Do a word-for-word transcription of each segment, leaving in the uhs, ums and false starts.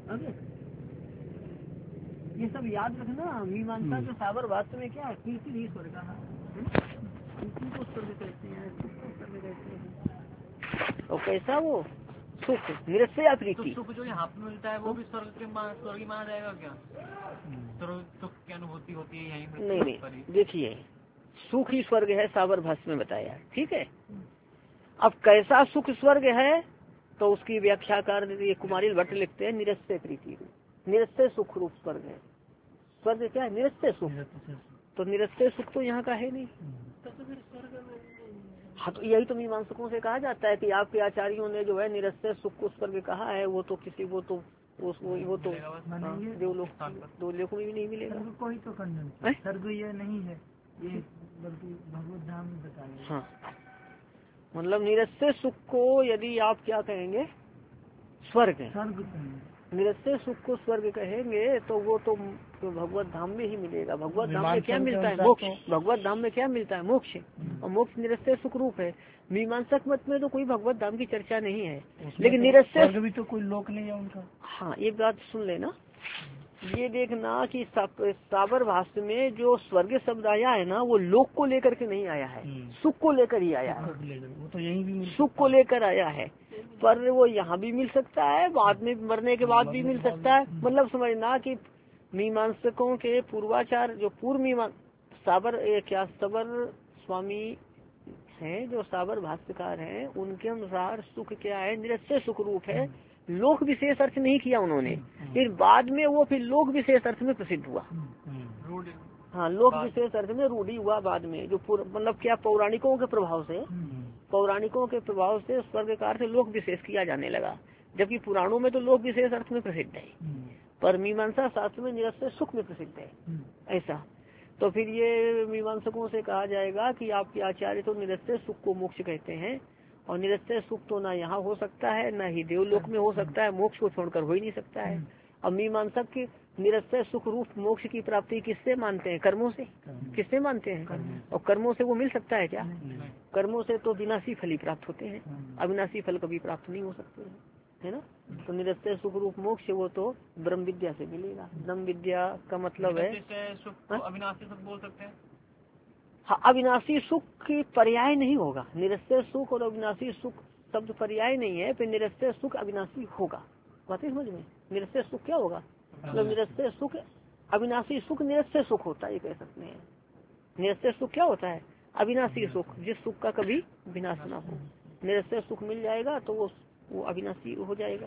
आगे ये सब याद रखना। मीमांसा के साबर वास्तव में क्या है, कीर्ति ही स्वर्ग का, कीर्ति को स्वर्ग कहते हैं, सुख को स्वर्ग कहते हैं। और कैसा वो सुख निरस्य प्रीति, सुख जो यहाँ पे मिलता है वो भी स्वर्ग के स्वर्ग माना जाएगा क्या? सुख की अनुभूति होती है यहीं? नहीं नहीं, देखिए सुख ही स्वर्ग है, साबर भाष्य में बताया, ठीक है। अब कैसा सुख स्वर्ग है तो उसकी व्याख्याकार ये कुमारी भट्ट लिखते हैं, निरस्य प्रीति, निरस्य सुख रूप स्वर्ग है। स्वर्ग क्या है, निरस्य सुख, तो निरस्य सुख तो यहाँ का है नहीं। हाँ तो यही तो मीमांसकों से कहा जाता है कि आपके आचार्यों ने जो है निरस्य सुख को स्वर्ग कहा है, वो तो किसी वो तो वो, वो तो देवलोक दो लोकों में भी नहीं मिलेगा। कोई तो खंडन स्वर्ग ये नहीं है, ये बल्कि भगवत धाम में बताया। हाँ मतलब निरस्य सुख को यदि आप क्या कहेंगे, स्वर्ग है, निरस्य सुख को स्वर्ग कहेंगे तो वो तो भगवत धाम में ही मिलेगा। भगवत धाम में क्या मिलता है, मोक्ष। भगवत धाम में क्या मिलता है, मोक्ष, और मोक्ष निरस्य सुख रूप है। मीमांसक मत में तो कोई भगवत धाम की चर्चा नहीं है, लेकिन निरस्य भी तो कोई लोक नहीं है उनका। हाँ ये बात सुन लेना, ये देखना कि साबर भाष्य में जो स्वर्ग शब्द आया है ना, वो लोक को लेकर के नहीं आया है, सुख को लेकर ही आया है। वो तो यही भी सुख को लेकर आया है, पर वो यहाँ भी मिल सकता है, बाद में मरने के बाद भी मिल सकता है। मतलब समझना कि मीमांसकों के पूर्वाचार जो पूर्व मीमांस साबर क्या साबर स्वामी हैं, जो साबर भाष्यकार हैं, उनके अनुसार सुख क्या है, निरस्य सुख रूप है। लोक विशेष अर्थ नहीं किया उन्होंने, फिर बाद में वो फिर लोक विशेष अर्थ में प्रसिद्ध हुआ। हाँ लोक विशेष अर्थ में रूढ़ी हुआ बाद में, जो मतलब क्या पौराणिकों के प्रभाव से, पौराणिकों के प्रभाव से स्वर्ग का अर्थ लोक विशेष किया जाने लगा, जबकि पुराणों में तो लोक विशेष अर्थ में प्रसिद्ध है, पर मीमांसा शास्त्र में निरस्य सुख में प्रसिद्ध है। ऐसा तो फिर ये मीमांसकों से कहा जाएगा कि आपके आचार्य तो निरस्य सुख को मोक्ष कहते हैं, और निरस्य सुख तो ना यहाँ हो सकता है, ना ही देवलोक में हो सकता है, मोक्ष को छोड़कर हो ही नहीं सकता है। अब मीमांसक की निरस्य सुख रूप मोक्ष की प्राप्ति किससे मानते हैं, कर्मों से। किससे मानते हैं, और कर्मों से वो मिल सकता है क्या? कर्मों से तो विनाशी फल ही प्राप्त होते हैं, अविनाशी फल कभी प्राप्त नहीं हो सकते हैं, है ना। तो निरस्य सुख रूप मोक्ष वो तो ब्रह्म विद्या से मिलेगा। ब्रह्म विद्या का मतलब है अविनाशी सुख बोल सकते हैं। हाँ अविनाशी सुख की पर्याय नहीं होगा, निरस्य सुख और अविनाशी सुख शब्द पर्याय नहीं है, फिर निरस्य सुख अविनाशी होगा। बात समझ में, निरस्य सुख क्या होगा, मतलब निरस्य सुख अविनाशी सुख निरस्य सुख होता है, ये कह सकते हैं। निरस्य सुख क्या होता है, अविनाशी सुख, जिस सुख का कभी विनाश ना हो। निरस्य सुख मिल जाएगा तो वो वो अविनाशी हो जाएगा।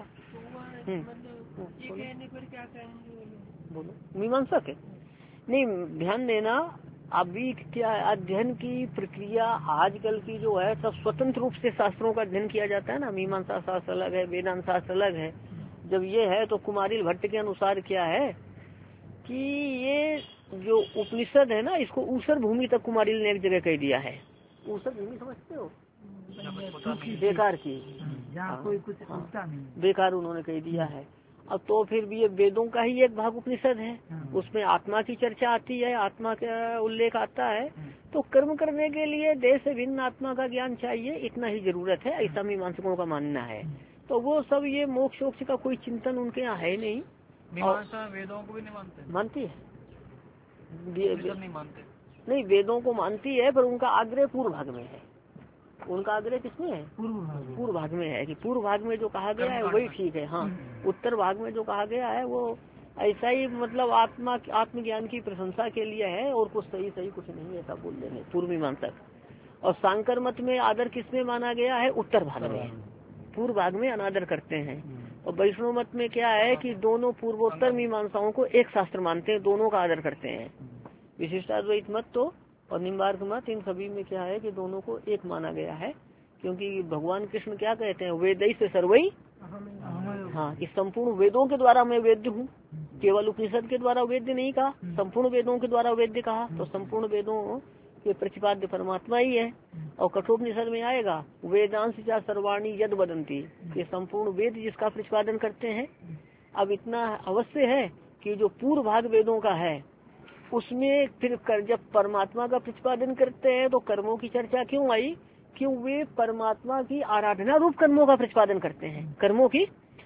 बोलो मीमांसक है नहीं, ध्यान देना अभी क्या अध्ययन की प्रक्रिया आजकल की जो है सब स्वतंत्र रूप से शास्त्रों का अध्ययन किया जाता है ना। मीमांसा शास्त्र अलग है, वेदांत शास्त्र अलग है। जब ये है तो कुमारी भट्ट के अनुसार क्या है कि ये जो उपनिषद है ना, इसको ऊसर भूमि तक कुमारी ने एक जगह कह दिया है। ऊसर भूमि समझते हो, बेकार की, जहाँ कोई कुछ होता नहीं, बेकार उन्होंने कह दिया है। अब तो फिर भी ये वेदों का ही एक भाग उपनिषद है, उसमें आत्मा की चर्चा आती है, आत्मा का उल्लेख आता है। तो कर्म करने के लिए देश से भिन्न आत्मा का ज्ञान चाहिए, इतना ही जरूरत है, ऐसा मीमांसकों का मानना है। तो वो सब ये मोक्ष वोक्ष का कोई चिंतन उनके यहाँ है नहीं। मीमांसा वेदों को भी नहीं मानते, मानती है नहीं मानते नहीं, वेदों को मानती है, पर उनका आग्रह पूर्व भाग में है। उनका आग्रह किसमें है, पूर्व भाग में है, कि पूर्व भाग में जो कहा गया है वही ठीक है। हाँ उत्तर भाग में जो कहा गया है वो ऐसा ही, मतलब आत्मा आत्मज्ञान की प्रशंसा के लिए है, और कुछ सही सही कुछ नहीं, ऐसा बोल देंगे पूर्व मीमांसक। और सांकर मत में आदर किसमें माना गया है, उत्तर भाग में, पूर्व भाग में अनादर करते हैं। और वैष्णव मत में क्या है कि दोनों पूर्वोत्तर मीमांसाओं को एक शास्त्र मानते हैं, दोनों का आदर करते हैं। विशिष्टाद्वैत मत तो और निम्बार्क मत, इन सभी में क्या है कि दोनों को एक माना गया है, क्योंकि भगवान कृष्ण क्या कहते हैं, वेदई से सर्वई, हाँ इस संपूर्ण वेदों के द्वारा मैं वेद्य हूँ। केवल उपनिषद के द्वारा वेद्य नहीं कहा, संपूर्ण वेदों के द्वारा वेद्य कहा। तो संपूर्ण वेदों के प्रतिपाद्य परमात्मा ही है। और कठोपनिषद में आएगा वेदांश चा सर्वाणी यद वदंती, ये संपूर्ण वेद जिसका प्रतिपादन करते हैं। अब इतना अवश्य है कि जो पूर्व भाग वेदों का है उसमें फिर कर, जब परमात्मा का प्रतिपादन करते हैं तो कर्मों की चर्चा क्यों आई, क्यों वे परमात्मा की आराधना रूप कर्मों का प्रतिपादन करते हैं, कर्मों की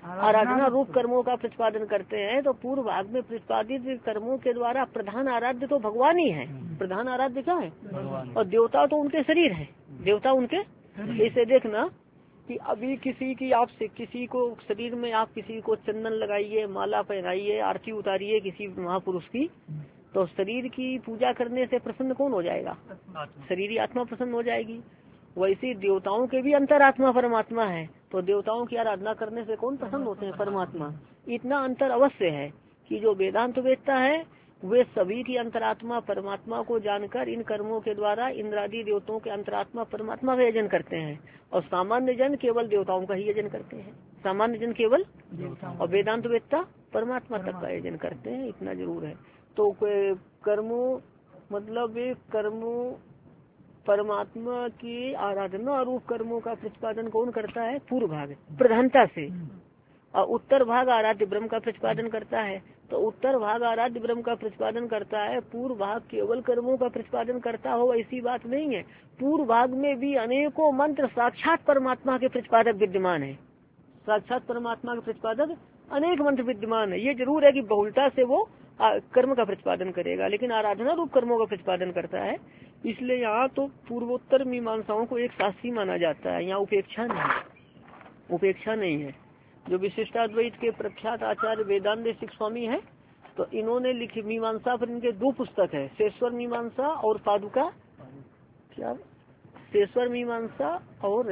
आराधना रूप कर्मों का प्रतिपादन करते हैं, तो पूर्व भाग में प्रतिपादित कर्मों के द्वारा प्रधान आराध्य तो भगवान ही है। प्रधान आराध्य क्या है? और देवता तो उनके शरीर है, देवता उनके। इसे देखना कि अभी किसी की आप से किसी को शरीर में आप किसी को चंदन लगाइए, माला पहनाइए, आरती उतारिए किसी महापुरुष की, तो शरीर की पूजा करने से प्रसन्न कौन हो जाएगा? शरीर ही आत्मा प्रसन्न हो जाएगी। वैसे देवताओं के भी अंतरात्मा परमात्मा है, तो देवताओं की आराधना करने से कौन प्रसन्न होते हैं? परमात्मा। इतना अंतर अवश्य है कि जो वेदांत वेदता है वे सभी की अंतरात्मा परमात्मा को जानकर इन कर्मों के द्वारा इंद्रादि देवताओं के अंतरात्मा परमात्मा का यजन करते हैं, और सामान्य जन केवल देवताओं का ही यजन करते हैं। सामान्य जन केवल और वेदांत वेदता परमात्मा तक का यजन करते हैं, इतना जरूर है। तो कर्मों मतलब कर्मों परमात्मा की आराधना रूप कर्मों का प्रतिपादन कौन करता है? पूर्व भाग प्रधानता से, और उत्तर भाग आराध्य ब्रह्म का प्रतिपादन करता है। तो उत्तर भाग आराध्य ब्रह्म का प्रतिपादन करता है, पूर्व भाग केवल कर्मों का प्रतिपादन करता हो ऐसी बात नहीं है। पूर्व भाग में भी अनेकों मंत्र साक्षात परमात्मा के प्रतिपादक विद्यमान है, साक्षात परमात्मा के प्रतिपादक अनेक मंत्र विद्यमान है। ये जरूर है कि बहुलता से वो आ, कर्म का प्रतिपादन करेगा, लेकिन आराधना रूप कर्मों का प्रतिपादन करता है। इसलिए यहाँ तो पूर्वोत्तर मीमांसाओं को एक शास्त्री माना जाता है, यहाँ उपेक्षा नहीं, उपेक्षा नहीं है। जो विशिष्टाद्वैत के प्रख्यात आचार्य वेदांत सिख स्वामी है, तो इन्होंने लिखी मीमांसा पर इनके दो पुस्तक है, शेश्वर मीमांसा और पादुका, क्या शेश्वर मीमांसा और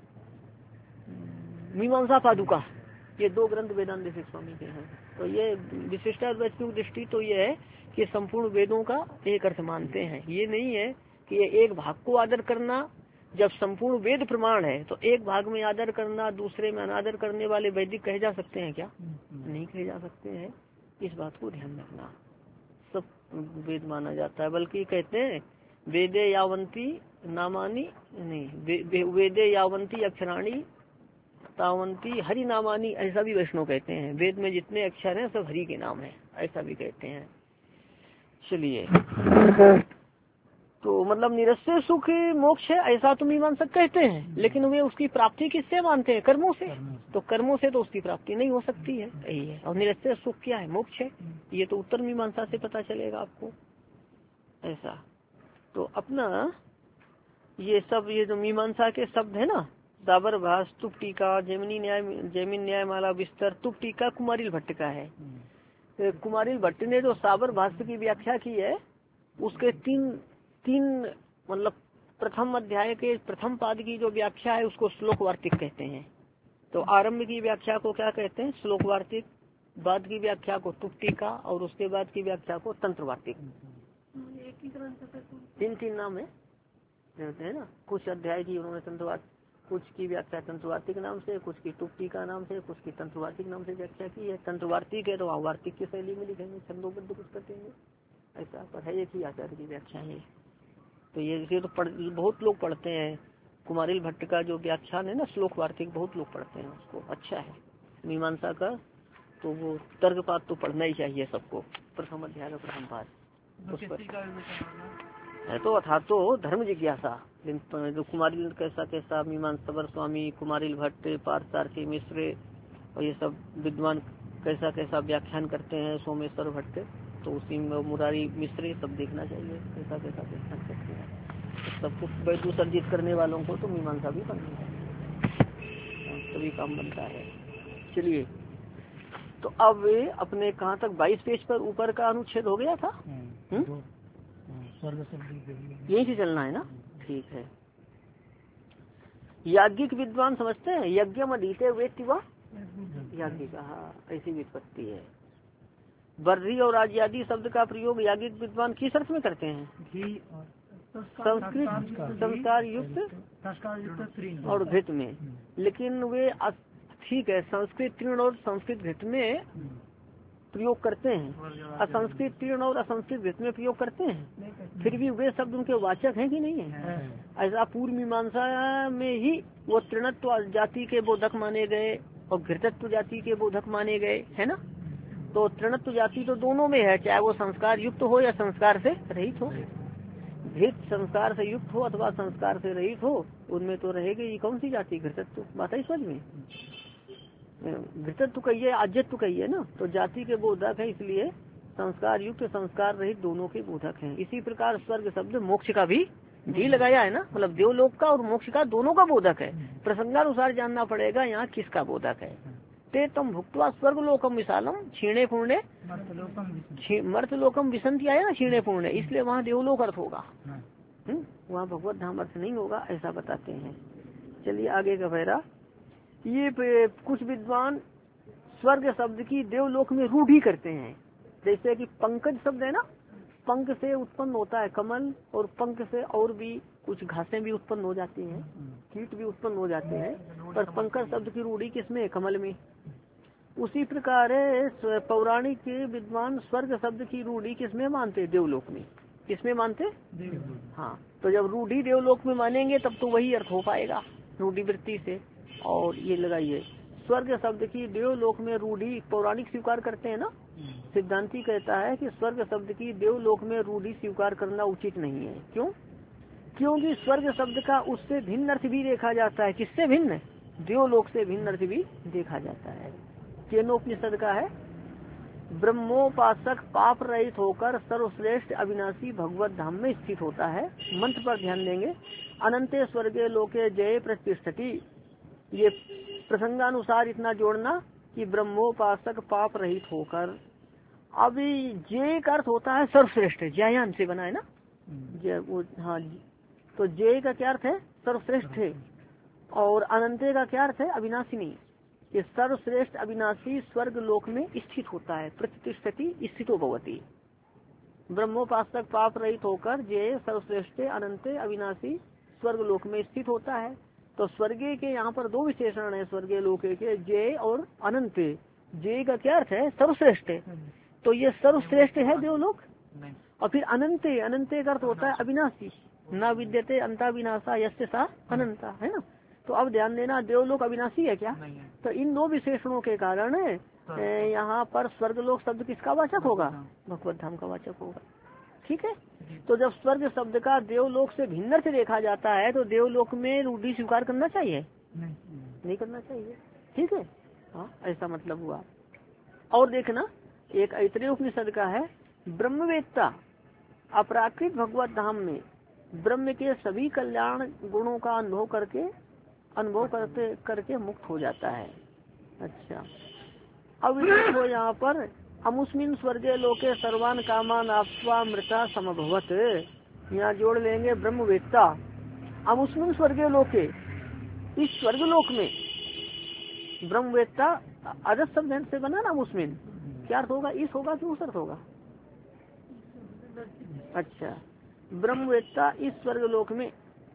मीमांसा पादुका, ये दो ग्रंथ वेदांत सिख स्वामी के हैं। तो ये विशिष्टाद्वैत की दृष्टि तो ये है कि संपूर्ण वेदों का एक अर्थ मानते हैं। ये नहीं है कि ये एक भाग को आदर करना, जब संपूर्ण वेद प्रमाण है तो एक भाग में आदर करना, दूसरे में अनादर करने वाले वैदिक कहे जा सकते हैं क्या? नहीं कहे जा सकते हैं। इस बात को ध्यान रखना, सब वेद माना जाता है। बल्कि कहते हैं वेदे यावंती नामानी नहीं, वेदे यावंती अक्षराणी तावंती हरि नामानी, ऐसा भी वैष्णव कहते हैं। वेद में जितने अक्षर हैं सब हरि के नाम है, ऐसा भी कहते हैं। चलिए, तो मतलब निरस्य सुख मोक्ष है ऐसा तो मीमांसक कहते हैं, लेकिन वे उसकी प्राप्ति किससे मानते हैं? कर्मों से। तो कर्मों से तो उसकी प्राप्ति नहीं हो सकती है, यही है। और निरस्य सुख क्या है? मोक्ष है। ये तो उत्तर मीमांसा से पता चलेगा आपको, ऐसा। तो अपना ये सब ये जो मीमांसा के शब्द है ना, दाबर भाष, तुक टीका, जैमिनी न्याय, जैमिन न्यायमाला विस्तार, तुक टीका कुमारिल भट्ट का है। कुमारिल भट्ट ने जो साबर भाष्य की व्याख्या की है, उसके तीन तीन मतलब प्रथम अध्याय के प्रथम पाद की जो व्याख्या है उसको श्लोक वार्तिक कहते हैं। तो आरंभ की व्याख्या को क्या कहते हैं? श्लोक वार्तिक। बाद की व्याख्या को तुक टीका, और उसके बाद की व्याख्या को तंत्र वार्तिक। तीन तीन नाम है ना। कुछ अध्याय की उन्होंने तंत्रवार्तिक, कुछ की व्याख्या तंत्रवार्तिक नाम से, कुछ की टुक टीका नाम से, कुछ की तंत्रवार्तिक नाम से व्याख्या की है। तंत्रवार्तिक है तो वहाँ वार्तिक की शैली में लिखेंगे, छंदोबद्ध कुछ करेंगे, ऐसा। पर है एक ही आचार्य की व्याख्या है। तो ये इसे तो पढ़, बहुत लोग पढ़ते हैं। कुमारिल भट्ट का जो व्याख्यान है ना श्लोक वार्तिक, बहुत लोग पढ़ते हैं उसको, अच्छा है। मीमांसा का तो वो तर्कपात तो पढ़ना ही चाहिए सबको, प्रथम अध्याय का प्रथम पाठ उस पर है। तो अर्थात तो धर्म जिज्ञासा, जो कुमारिल कैसा कैसा मीमांसा स्वामी, कुमारिल भट्ट, पार्थसारथी मिश्र और ये सब विद्वान कैसा कैसा व्याख्यान करते हैं, सोमेश्वर भट्ट, तो उसी में मुरारी मिश्र, सब देखना चाहिए कैसा कैसा व्याख्यान करते हैं। तो सबको वैदु सर्जित करने वालों को तो मीमांसा भी पढ़नी है, तभी काम बनता है। चलिए, तो अब अपने कहाँ तक? बाईस पेज पर ऊपर का अनुच्छेद हो गया था। यही से चलना है ना, ठीक है। याज्ञिक विद्वान समझते हैं, यज्ञम अधीते वेत्ति वा याज्ञिक, हाँ ऐसी वित्पत्ति है। बर्री और आज्यादि शब्द का प्रयोग याज्ञिक विद्वान किस अर्थ में करते हैं? संस्कृत संस्कार युक्त और घृत में। लेकिन वे ठीक है, संस्कृत तीर्ण और संस्कृत घृत में प्रयोग करते हैं, असंस्कृत तीर्ण और असंस्कृत घृत में प्रयोग करते हैं। फिर भी वे शब्द उनके वाचक हैं कि नहीं है? ऐसा पूर्व मीमांसा में ही वो तृणत्व जाति के बोधक माने गए और घृतत्व जाति के बोधक माने गए, है ना। तो तृणत्व जाति तो दोनों में है, चाहे वो संस्कार युक्त हो या संस्कार से रहित हो। घृत संस्कार से युक्त हो अथवा संस्कार से रहित हो, उनमें तो रहेगी। कौन सी जाति? घृतत्व। बात है समझ में? घृतत्व कहिए आज्यत्व कहिए ना, तो जाति के बोधक है, इसलिए संस्कार युक्त संस्कार रहित दोनों के बोधक हैं। इसी प्रकार स्वर्ग शब्द मोक्ष का भी डी लगाया है ना, मतलब देवलोक का और मोक्ष का दोनों का बोधक है। प्रसंगानुसार जानना पड़ेगा यहाँ किसका बोधक है। ते तम भुक्त्वा स्वर्ग लोकम विशालम क्षीणे पूर्णे मर्तलोकम विसंति आया ना, क्षीणे पूर्णे, इसलिए वहाँ देवलोक अर्थ होगा, वहाँ भगवत धाम अर्थ नहीं होगा, ऐसा बताते हैं। चलिए आगे का पैरा। ये कुछ विद्वान स्वर्ग शब्द की देवलोक में रूढ़ी करते हैं। जैसे कि पंकज शब्द है ना, पंख से उत्पन्न होता है कमल, और पंख से और भी कुछ घासें भी उत्पन्न हो जाती हैं, कीट भी उत्पन्न हो जाते हैं, पर पंकज शब्द की रूढ़ी किसमें? कमल में। उसी प्रकार पौराणिक विद्वान स्वर्ग शब्द की रूढ़ी किसमें मानते? देवलोक में। किसमें मानते? हाँ, तो जब रूढ़ी देवलोक में मानेंगे तब तो वही अर्थ हो पाएगा रूढ़ी वृत्ति से। और ये लगाइए स्वर्ग शब्द की देवलोक में रूढ़ी पौराणिक स्वीकार करते हैं ना, सिद्धांती कहता है कि स्वर्ग शब्द की देवलोक में रूढ़ी स्वीकार करना उचित नहीं है। क्यों? क्योंकि स्वर्ग शब्द का उससे भिन्न अर्थ भी देखा जाता है। किससे भिन्न? देवलोक से भिन्न अर्थ भी देखा जाता है। केनोपनिषद का है, ब्रह्मोपासक पाप रहित होकर सर्वश्रेष्ठ अविनाशी भगवत धाम में स्थित होता है। मंत्र पर ध्यान देंगे। अनंते स्वर्गे लोके जय प्रतिष्ठति, ये प्रसंगानुसार इतना जोड़ना कि ब्रह्मोपासक पाप रहित होकर। अभी जय का अर्थ होता है सर्वश्रेष्ठ, जयान से बना है ना, जय वो, हाँ, तो जय का क्या अर्थ है? सर्वश्रेष्ठ है। और अनंते का क्या अर्थ है? अविनाशिनी। ये सर्वश्रेष्ठ अविनाशी स्वर्ग लोक में स्थित होता है। प्रतिष्ठति स्थितो भवति। ब्रह्मोपासक पाप रहित होकर जय सर्वश्रेष्ठ अनंते अविनाशी स्वर्ग लोक में स्थित होता है। तो स्वर्गे के यहाँ पर दो विशेषण है स्वर्गे लोके के, जय और अनंत। जय का क्या अर्थ है? सर्वश्रेष्ठ। तो ये सर्वश्रेष्ठ है देवलोक। और फिर अनंत, अनंत का अर्थ होता है अविनाशी। न विद्यते अंता विनाशा यस्य सा अनंता, है ना। तो अब ध्यान देना, देवलोक अविनाशी है क्या? तो इन दो विशेषणों के कारण यहाँ पर स्वर्गलोक शब्द किसका वाचक होगा? भगवत धाम का वाचक होगा। ठीक है। तो जब स्वर्ग शब्द का देवलोक से भिन्न अर्थ देखा जाता है तो देवलोक में रूढ़ी स्वीकार करना चाहिए? नहीं, नहीं करना चाहिए। ठीक है, हाँ, ऐसा मतलब हुआ। और देखना, एक ऐतरेय उपनिषद का है, ब्रह्मवेत्ता अपराकृत भगवत धाम में ब्रह्म के सभी कल्याण गुणों का अनुभव करके अनुभव करते करके मुक्त हो जाता है। अच्छा, अब देखो यहाँ पर अमुस्मिन स्वर्गे लोके सर्वान कामान आप्त्वा मृता समभवत, यहाँ जोड़ लेंगे ब्रह्मवेत्ता। अमुस्मिन स्वर्गे लोके, इस स्वर्ग लोक में ब्रह्मवेत्ता अदस शब्द से बना ना अमुस्मिन, क्या अर्थ होगा? इस होगा कि उस अर्थ होगा? अच्छा, ब्रह्मवेत्ता इस स्वर्ग लोक में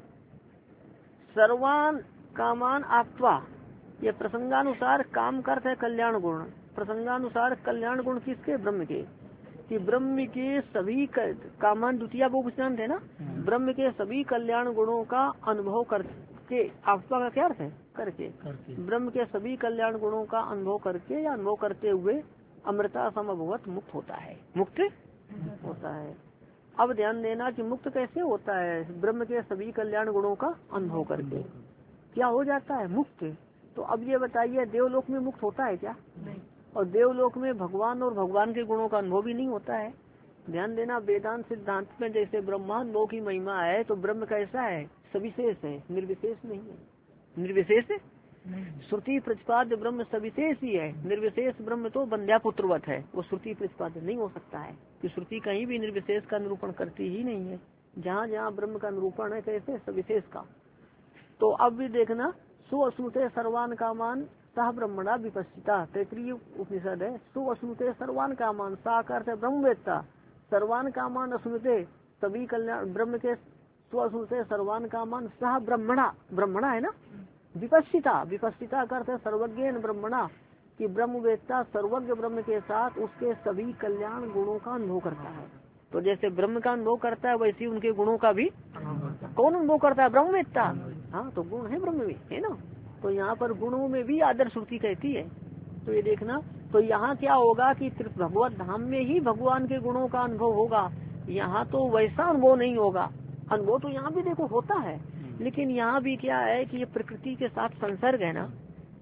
सर्वान कामान आप्त्वा, ये प्रसंगानुसार काम करते है कल्याण गुण। प्रसंगानुसार कल्याण गुण किसके? ब्रह्म के। कि ब्रह्म के सभी कामान द्वितीय बहुवचन है ना, ब्रह्म के सभी कल्याण गुणों का अनुभव करके, आप्त्वा का क्या अर्थ है? करके, करके। ब्रह्म के सभी कल्याण गुणों का अनुभव करके या अनुभव करते हुए अमृता समभवत मुक्त होता है। मुक्त होता है। अब ध्यान देना कि मुक्त कैसे होता है? ब्रह्म के सभी कल्याण गुणों का अनुभव करके क्या हो जाता है? मुक्त। तो अब ये बताइए, देवलोक में मुक्त होता है क्या? नहीं। और देवलोक में भगवान और भगवान के गुणों का अनुभव भी नहीं होता है। ध्यान देना, वेदांत सिद्धांत में जैसे ब्रह्मांडों की महिमा है तो ब्रह्म कैसा है? सविशेष है, निर्विशेष नहीं है। निर्विशेष श्रुति प्रतिपाद्य ब्रह्म सविशेष ही है। निर्विशेष ब्रह्म तो बंध्या पुत्रवत है, वो श्रुति प्रतिपाद्य नहीं हो सकता है कि श्रुति कहीं भी निर्विशेष का निरूपण करती ही नहीं है। जहाँ जहाँ ब्रह्म का निरूपण है कैसे? सविशेष का। तो अब भी देखना, सुअश्नुते सर्वान कामान सह ब्रह्मणा विपस्थिता, तैतरीय उपनिषद है। सुअश्नुते सर्वान कामान, सा का अर्थ है ब्रह्मवेत्ता, सर्वान कामान अश्नुते, सभी कल्याण ब्रह्म के, सुअश्नुते सर्वान कामान सह ब्रह्मणा, ब्रह्मणा है ना, विपस्थिता, विपस्थिता का अर्थ है सर्वज्ञ ब्रह्मणा, कि ब्रह्मवेत्ता सर्वज्ञ ब्रह्म के साथ उसके सभी कल्याण गुणों का अनुभव करता है। तो जैसे ब्रह्म का अनुभव करता है वैसे उनके गुणों का भी कौन अनुभव करता है? ब्रह्मवेत्ता। हाँ, तो गुण है ब्रह्म में, है ना। तो यहाँ पर गुणों में भी आदर श्रुति कहती है। तो ये देखना, तो यहाँ क्या होगा कि भगवत धाम में ही भगवान के गुणों का अनुभव होगा। यहाँ तो वैसा अनुभव नहीं होगा। अनुभव तो यहाँ भी देखो होता है, लेकिन यहाँ भी क्या है कि ये प्रकृति के साथ संसर्ग है ना,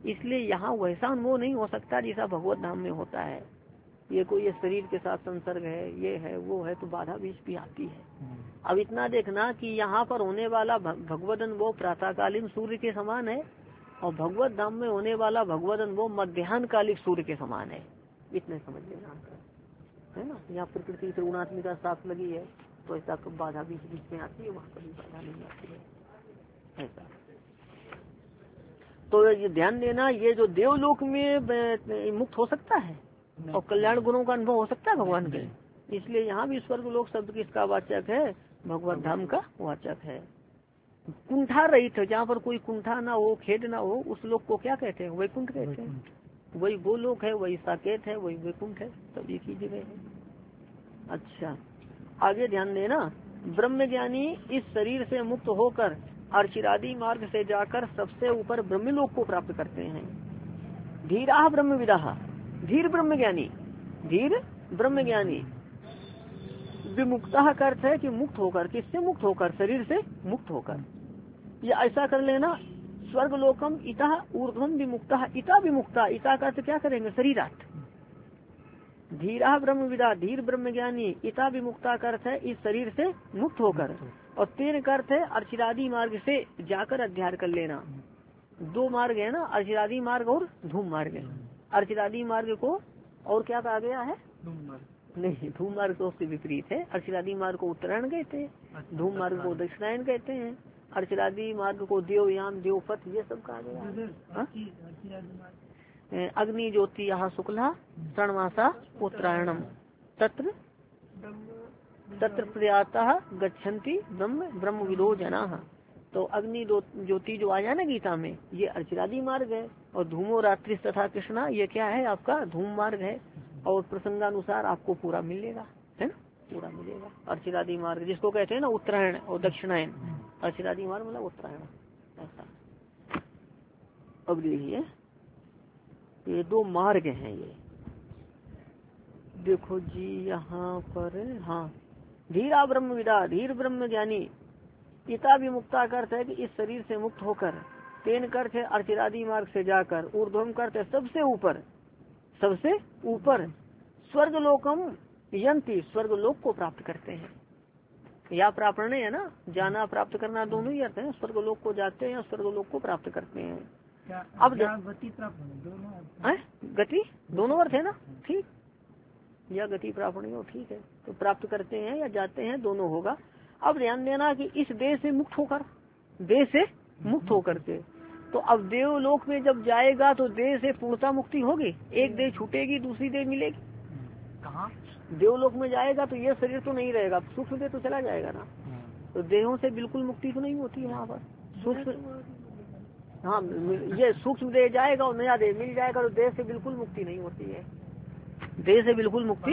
इसलिए यहाँ वैसा अनुभव नहीं हो सकता जैसा भगवत धाम में होता है। ये कोई ये शरीर के साथ संसर्ग है, ये है वो है, तो बाधा बीच भी आती है। अब इतना देखना कि यहाँ पर होने वाला भगवत अनुभव प्रातःकालीन सूर्य के समान है और भगवत धाम में होने वाला भगवत अनुभव मध्याह्न कालिक सूर्य के समान है। इतने समझ लेना है ना। यहाँ प्रकृति त्रिगुणात्मिका साफ लगी है तो ऐसा बाधा बीच बीच में आती है, वहाँ कभी बाधा नहीं आती है ऐसा। तो ये ध्यान देना, ये जो देवलोक में मुक्त हो सकता है और कल्याण गुणों का अनुभव हो सकता है भगवान के, इसलिए यहाँ भी स्वर्ग लोक शब्द किसका वाचक है? भगवत धाम का वाचक है। कुंठा रहित, जहाँ पर कोई कुंठा ना हो, खेद ना हो, उस लोक को क्या कहते हैं? वैकुंठ कहते हैं। वही गोलोक है, वही साकेत है, वही वैकुंठ है, सब एक ही जगह है। अच्छा, आगे ध्यान देना, ब्रह्म ज्ञानी इस शरीर से मुक्त होकर अर्चिरादि मार्ग से जाकर सबसे ऊपर ब्रह्मलोक को प्राप्त करते हैं। धीरा ब्रह्म विदाह, धीर ब्रह्म ज्ञानी, धीर ब्रह्म ज्ञानी विमुक्ता का अर्थ है कि मुक्त होकर, किससे मुक्त होकर? शरीर से मुक्त होकर। या ऐसा कर लेना, स्वर्ग लोकम इता ऊर्ध्वम विमुक्ता, इता विमुक्ता, इता का अर्थ क्या करेंगे? शरीरार्थ। धीरा ब्रह्म विदा, धीर ब्रह्म ज्ञानी, इता विमुक्ता का अर्थ है इस शरीर से मुक्त होकर, और तेन का अर्थ है अर्चिरादि मार्ग से जाकर अध्ययन कर लेना। दो मार्ग है ना, अर्चिरादि मार्ग और धूम मार्ग है। अर्चिरादि मार्ग को और क्या कहा गया है? नहीं, धूम मार्ग तो उससे विपरीत है। अर्चिरादि मार्ग को उत्तरायण कहते हैं, धूम मार्ग को दक्षिणायन कहते हैं। अर्चिरादि मार्ग को देवयान, देवपथ, ये सब कहा गया। अग्नि ज्योति यहाँ शुक्ला षण्मासा उत्तरायणम तत्र तत्र प्रयाता गच्छन्ति ब्रह्म ब्रह्म विदो जना। तो अग्नि ज्योति जो आया ना गीता में, ये अर्चिरादि मार्ग है, और धूमो रात्रि तथा कृष्णा ये क्या है? आपका धूम मार्ग है। और प्रसंगानुसार आपको पूरा मिलेगा, है ना, पूरा मिलेगा। अर्चिरादि मार्ग जिसको कहते हैं ना उत्तरायण और दक्षिणायन, अर्चिरादि मार्ग मतलब उत्तरायण ऐसा। अब देखिए ये दो मार्ग हैं, ये देखो जी यहाँ पर। हाँ, धीरा ब्रह्म विदा, धीर ब्रह्म ज्ञानी, इता विमुक्ता का अर्थ है कि इस शरीर से मुक्त होकर, तेन कर्थ है अर्चिरादि मार्ग से जाकर, ऊर्ध्वम कर्थ है सबसे ऊपर, सबसे ऊपर, स्वर्ग लोकम यंती, स्वर्ग लोक को प्राप्त करते हैं। या प्रापण है ना, जाना प्राप्त करना दोनों ही अर्थ है। स्वर्ग लोक को जाते हैं, स्वर्ग लोक को प्राप्त करते हैं। अब गति प्राप्त दोनों गति दोनों अर्थ है ना, ठीक, या गति प्रापण हो, ठीक है। तो प्राप्त करते हैं या जाते हैं, दोनों होगा। अब ध्यान देना कि इस देह से मुक्त होकर, देह से मुक्त होकर के, तो अब देवलोक में जब जाएगा तो देह से पूर्णता मुक्ति होगी। एक देह छूटेगी, दूसरी देह मिलेगी। कहाँ? देवलोक में जाएगा तो ये शरीर तो नहीं रहेगा, सूक्ष्म देह तो चला जाएगा ना। तो देहों से बिल्कुल मुक्ति तो नहीं होती है वहाँ पर। सूक्ष्म, हाँ, ये सूक्ष्म देह जाएगा और नया देह मिल जाएगा, तो देह से बिल्कुल मुक्ति नहीं होती है, देह से बिल्कुल मुक्ति।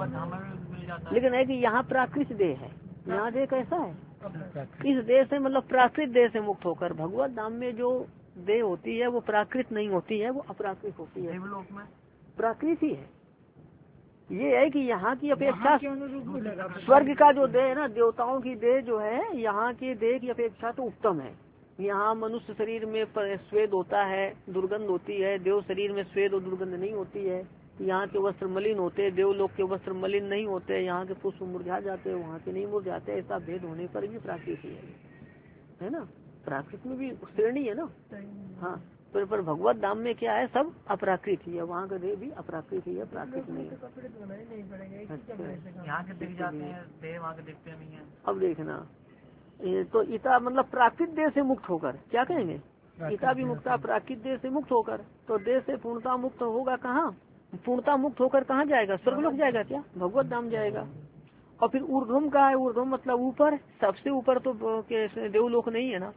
लेकिन है कि यहाँ प्राकृत देह है, यहाँ देह कैसा है? इस देह से मतलब प्राकृत देह से मुक्त होकर, भगवत धाम में जो देह होती है वो प्राकृत नहीं होती है, वो अपराकृत होती है। देवलोक में प्राकृत ही है। ये है कि यहाँ की अपेक्षा स्वर्ग का जो देह है ना, देवताओं की देह जो है, यहाँ की देह की अपेक्षा तो उत्तम है। यहाँ मनुष्य शरीर में स्वेद होता है, दुर्गंध होती है, देव शरीर में स्वेद और दुर्गंध नहीं होती है। यहाँ के वस्त्र मलिन होते, देवलोक के वस्त्र मलिन नहीं होते, यहाँ के पुष्प मुरझा जाते, वहाँ के नहीं मुरझाते। ऐसा भेद होने पर भी प्राकृत ही है, है ना। प्राकृत में भी श्रेणी है ना। हाँ, पर, पर भगवत धाम में क्या है? सब अपराकृत ही है। वहाँ का देह भी अपराकृत ही है, प्राकृत नहीं है। यहाँ के दिख जाते हैं देह, वहाँ के दिखते नहीं है। अब देखना, तो इता मतलब प्राकृत देह से मुक्त होकर, क्या कहेंगे? इता भी मुक्ता, प्राकृत देह से मुक्त होकर, तो देह से पूर्णता मुक्त होगा। कहाँ पूर्णता मुक्त होकर कहाँ जाएगा? स्वर्गलोक जाएगा क्या? भगवत धाम जाएगा। और फिर ऊर्ध्वम का है, ऊर्ध्वम मतलब ऊपर, सबसे ऊपर तो देवलोक नहीं है ना।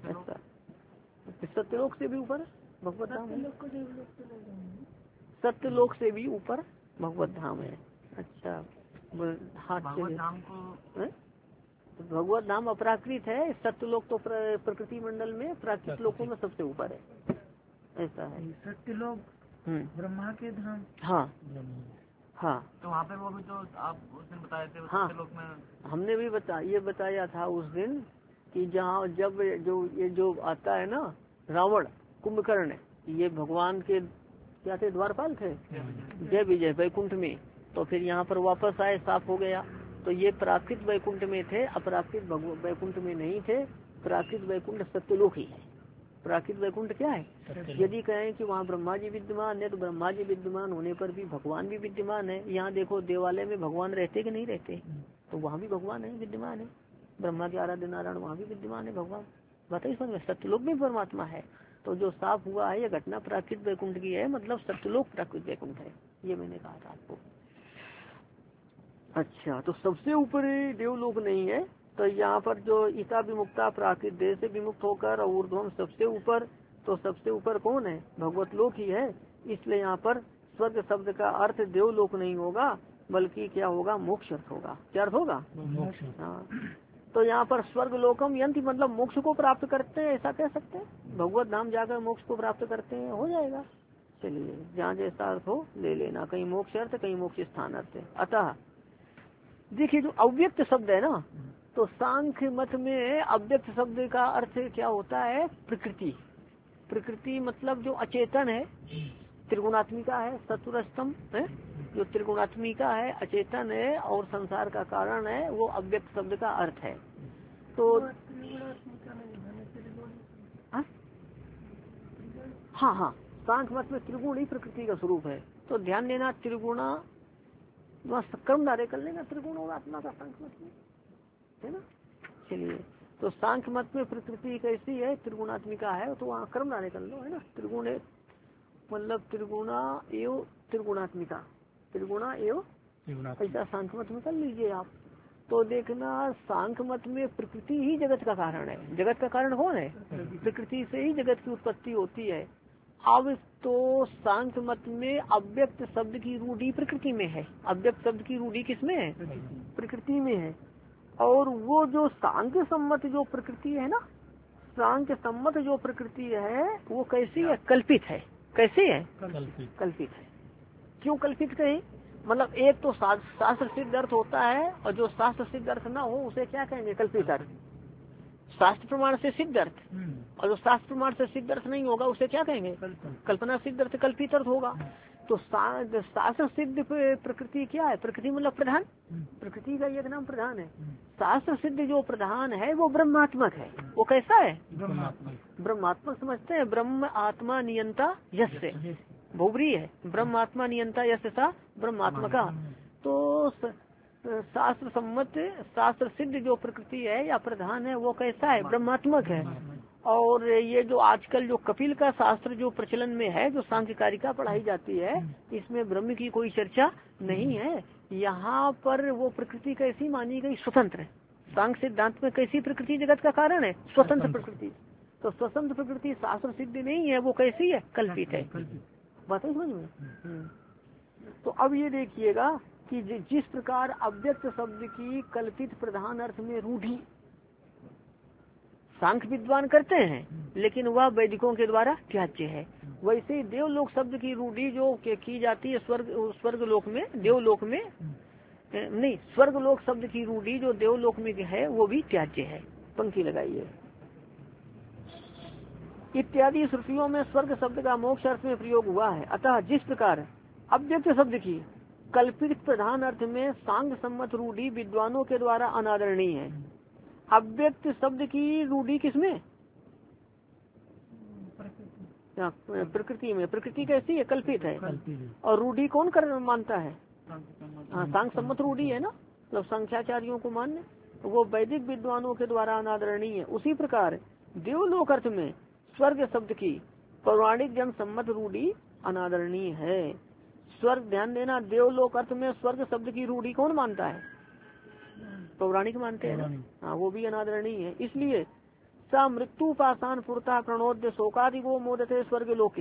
सत्यलोक से भी ऊपर भगवत धाम है, सत्यलोक से भी ऊपर भगवत धाम है। अच्छा, हाथ भगवत धाम को भगवत धाम अपराकृत है, सत्यलोक तो प्रकृति मंडल में प्राकृत लोकों में सबसे ऊपर है, ऐसा है। सत्यलोक ब्रह्मा के धाम। हाँ हाँ, तो वहाँ पे वो भी तो आप उस दिन बताए थे। हाँ, सत्यलोक में हमने भी बता ये बताया था उस दिन कि जहाँ जब जो ये जो आता है ना रावण कुंभकर्ण, ये भगवान के क्या थे, द्वारपाल थे, जय विजय वैकुंठ में। तो फिर यहाँ पर वापस आए, साफ हो गया। तो ये प्राकृत वैकुंठ में थे, अपराकृत वैकुंठ में नहीं थे। प्राकृत वैकुंठ सत्यलोक ही है। प्राकृत वैकुंठ क्या है? यदि कहें कि वहाँ ब्रह्मा जी विद्यमान है तो ब्रह्मा जी विद्यमान होने पर भी भगवान भी विद्यमान है। यहाँ देखो देवालय में भगवान रहते कि नहीं रहते, तो वहाँ भी भगवान है, विद्यमान है। ब्रह्मा के आराध्य नारायण वहाँ भी विद्यमान है भगवान। बताइए समझ में, सत्यलोक में परमात्मा है। तो जो साफ हुआ है ये घटना प्राकृत वैकुंठ की है, मतलब सत्यलोक प्राकृत वैकुंठ है, ये मैंने कहा था आपको। अच्छा, तो सबसे ऊपर देवलोक नहीं है। तो यहाँ पर जो ईसा विमुक्ता प्राकृत देह से विमुक्त होकर और ऊर्ध्वम सबसे ऊपर, तो सबसे ऊपर कौन है? भगवत लोक ही है। इसलिए यहाँ पर स्वर्ग शब्द का अर्थ देवलोक नहीं होगा, बल्कि क्या होगा? मोक्ष अर्थ होगा। क्या अर्थ होगा? हाँ। तो यहाँ पर स्वर्ग लोकम यंत्र मतलब मोक्ष को प्राप्त करते हैं, ऐसा कह सकते हैं। भगवत धाम जाकर मोक्ष को प्राप्त करते हैं, हो जाएगा। चलिए, जहाँ जैसा अर्थ हो ले लेना, कहीं मोक्ष अर्थ, कहीं मोक्ष स्थान अर्थ। अतः देखिए, जो अव्यक्त शब्द है ना, तो सांख्य मत में अव्यक्त शब्द का अर्थ क्या होता है? प्रकृति। प्रकृति मतलब जो अचेतन है, त्रिगुणात्मिका है, सत्वरस्तम है, जो त्रिगुणात्मिका है, अचेतन है और संसार का कारण है, वो अव्यक्त शब्द का अर्थ है। तो हाँ हाँ, सांख्य मत में त्रिगुण ही प्रकृति का स्वरूप है। तो ध्यान देना, त्रिगुणा क्रम धारे कर लेना, त्रिगुण और आत्मा का सांख्य मत में, है ना। चलिए, तो सांख्य मत में प्रकृति कैसी है? त्रिगुणात्मिका है, तो वहाँ क्रम धारे कर लो, है ना। त्रिगुण मतलब त्रिगुणा एवं त्रिगुणात्मिका, त्रिगुणा एवं, ऐसा सांख्य मत में कर लीजिए आप। तो देखना, सांख्य मत में प्रकृति ही जगत का कारण है। जगत का कारण कौन है? प्रकृति से ही जगत की उत्पत्ति होती है। अब तो सांख्य मत में अव्यक्त शब्द की रूढ़ी प्रकृति में है। अव्यक्त शब्द की रूढ़ी किसमें है? प्रकृति में है। और वो जो सांख्य सम्मत जो प्रकृति है ना, सांख्य सम्मत जो प्रकृति है वो कैसी है? कल्पित है। कैसी है? कल्पित, कल्पित है। क्यों कल्पित कहें? मतलब एक तो शास्त्र सिद्ध अर्थ होता है, और जो शास्त्र सिद्ध अर्थ ना हो उसे क्या कहेंगे? कल्पित अर्थ। शास्त्र प्रमाण से सिद्ध अर्थ, और जो शास्त्र प्रमाण से सिद्ध अर्थ नहीं होगा उसे क्या कहेंगे? कल्पना सिद्ध अर्थ, कल्पित अर्थ होगा। तो शास्त्र सिद्ध प्रकृति क्या है? प्रकृति मतलब प्रधान, प्रकृति का एक नाम प्रधान है। शास्त्र सिद्ध जो प्रधान है वो ब्रह्मात्मक है। वो कैसा है? ब्रह्मात्मक समझते हैं। ब्रह्म आत्मा नियंता यस्य, भूवरी है। ब्रह्म आत्मा नियंता यस्य सा ब्रह्मात्मका। तो शास्त्र सम्मत, शास्त्र सिद्ध जो प्रकृति है या प्रधान है वो कैसा है? ब्रह्मात्मक है। और ये जो आजकल जो कपिल का शास्त्र जो प्रचलन में है, जो सांख्यकारिका पढ़ाई जाती है, इसमें ब्रह्म की कोई चर्चा नहीं है। यहाँ पर वो प्रकृति कैसी मानी गई? स्वतंत्र। सांख्य सिद्धांत में कैसी प्रकृति जगत का कारण है? स्वतंत्र प्रकृति। तो स्वतंत्र प्रकृति शास्त्र सिद्ध नहीं है, वो कैसी है? कल्पित है। बात है समझ में? तो अब ये देखिएगा कि जिस प्रकार अव्यक्त शब्द की कल्पित प्रधान अर्थ में रूढ़ी सांख्य विद्वान करते हैं, लेकिन वह वैदिकों के द्वारा त्याज्य है, वैसे ही देवलोक शब्द की रूढ़ी जो की जाती है स्वर्ग स्वर्ग लोक में, देवलोक में नहीं, स्वर्ग लोक शब्द की रूढ़ी जो देवलोक में है वो भी त्याज्य है। पंक्ति लगाइए। इत्यादि श्रुतियों में स्वर्ग शब्द का मोक्ष अर्थ में प्रयोग हुआ है। अतः जिस प्रकार अव्यक्त शब्द की कल्पित प्रधान अर्थ में सांख्य सम्मत रूढ़ी विद्वानों के द्वारा अनादरणीय है, अव्यक्त शब्द की रूढ़ी किसमें? प्रकृति में। प्रकृति कैसी है? कल्पित है। और रूढ़ी कौन कर मानता है? हाँ, सांख्य सम्मत रूढ़ी है ना, मतलब संख्याचार्यों को मान्य, वो वैदिक विद्वानों के द्वारा अनादरणीय है। उसी प्रकार देवलोक अर्थ में स्वर्ग शब्द की पौराणिक जन सम्मत रूढ़ी अनादरणीय है। स्वर्ग, ध्यान देना, देवलोक अर्थ में स्वर्ग शब्द की रूढ़ी कौन मानता है? पौराणिक मानते हैं ना, हाँ, वो भी अनादरणीय है। इसलिए सा मृत्यु पाषाण पुरतः प्रणोद्य शोकादि वो मोदते स्वर्ग लोके।